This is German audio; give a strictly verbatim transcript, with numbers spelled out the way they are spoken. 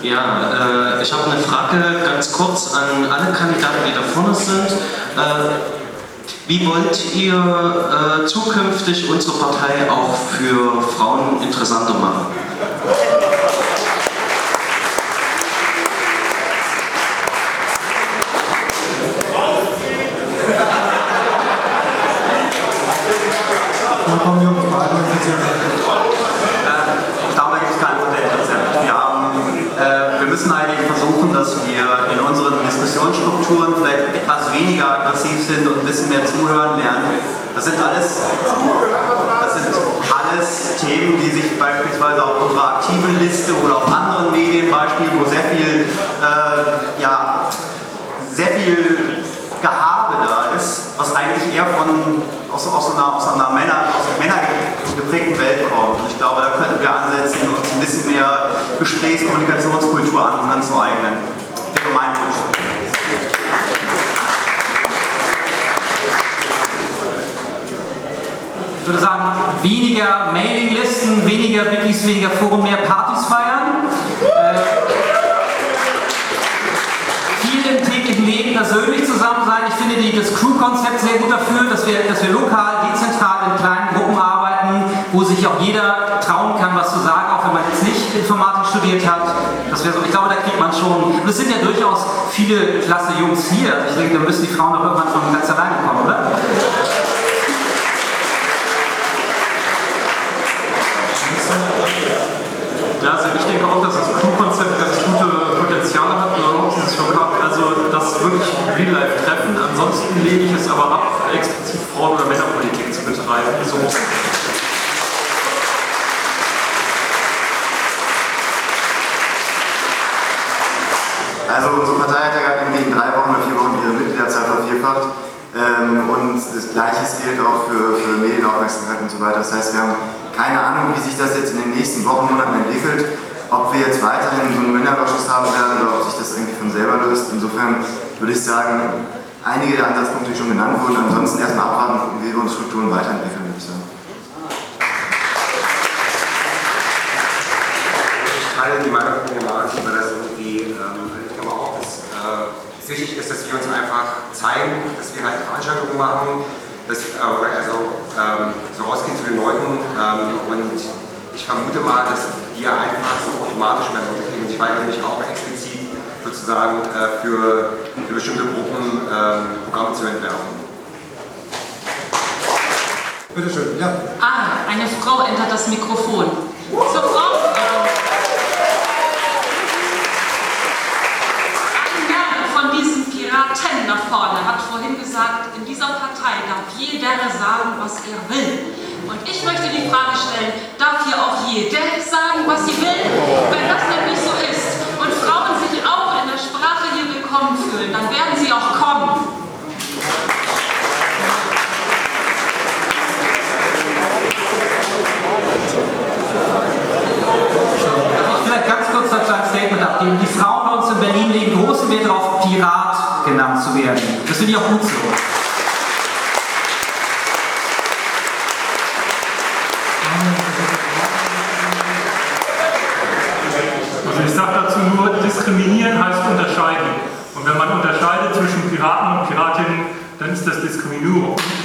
Ja, äh, ich habe eine Frage ganz kurz an alle Kandidaten, die da vorne sind. Äh, wie wollt ihr äh, zukünftig unsere Partei auch für Frauen interessanter machen? Wir müssen eigentlich versuchen, dass wir in unseren Diskussionsstrukturen vielleicht etwas weniger aggressiv sind und ein bisschen mehr zuhören lernen. Das sind alles, das sind alles Themen, die sich beispielsweise auf unserer aktiven Liste oder auf anderen Medienbeispielen, wo sehr viel, äh, ja, sehr viel Gehabe da ist, was eigentlich eher von, aus, aus einer, aus einer Männer, aus einer männergeprägten Welt kommt. Und ich glaube, da könnten wir ansetzen und uns ein bisschen mehr Gesprächs-, Kommunikationskultur an, anzueignen. Wäre mein Wunsch. Ich würde sagen, weniger Mailinglisten, weniger Wikis, weniger Foren, mehr Partys feiern. Äh, viel im täglichen Leben persönlich zusammen sein. Ich finde die, das Crew-Konzept sehr gut dafür, dass wir, dass wir lokal, dezentral in kleinen Gruppen arbeiten, wo sich auch jeder trauen kann, was zu sagen, auch wenn man jetzt nicht Informatik studiert hat. Das wäre so, ich glaube, da kriegt man schon. Und es sind ja durchaus viele klasse Jungs hier. Also ich denke, da müssen die Frauen auch irgendwann von ganz alleine kommen, oder? Ja, also ich denke auch, dass das Crew-Konzept ganz gute Potenziale hat und auch dieses Lokal, also das wirklich Real-Life-Treffen. Ansonsten lehne ich es aber ab, explizit Frauen- oder Männerpolitik zu betreiben. So. Also unsere Partei hat ja gerade in drei Wochen oder vier Wochen ihre Mitgliederzahl vervierfacht. Ähm, und das Gleiche gilt auch für, für Medienaufmerksamkeit und so weiter. Das heißt, wir haben keine Ahnung, wie sich das jetzt in den nächsten Wochen, Monaten entwickelt, ob wir jetzt weiterhin so einen Männerausschuss haben werden oder ob sich das irgendwie von selber löst. Insofern würde ich sagen, einige der Ansatzpunkte, die schon genannt wurden, ansonsten erstmal abwarten und gucken, wie wir unsere Strukturen weiterentwickeln, würde ich sagen. Ich teile die Meinung von dem Markt, weil das irgendwie, ähm, ich glaube auch, dass äh, es wichtig ist, dass wir uns einfach zeigen, dass wir halt Veranstaltungen machen, dass, äh, also ähm, so rausgehen zu den Leuten ähm, und ich vermute mal, dass wir einfach so automatisch mehr Leute kriegen. Ich weigere mich auch explizit sozusagen äh, für, für bestimmte Gruppen ähm, Programme zu entwerfen. Bitte schön, ja. Ah, eine Frau entert das Mikrofon. Zur Frau. Von diesen Piraten da vorne hat vorhin gesagt, in dieser Partei darf jeder sagen, was er will. Und ich möchte die Frage stellen, darf hier auch jeder sagen, was sie will? Wenn das nämlich so ist und Frauen sich auch in der Sprache hier willkommen fühlen, dann werden sie auch kommen. Ich vielleicht ganz kurz dazu ein Statement abgeben. Die Frauen bei uns in Berlin legen großen Wert darauf, Pirat genannt zu werden. Das finde ich auch gut so. Also ich sage dazu nur, diskriminieren heißt unterscheiden. Und wenn man unterscheidet zwischen Piraten und Piratinnen, dann ist das Diskriminierung.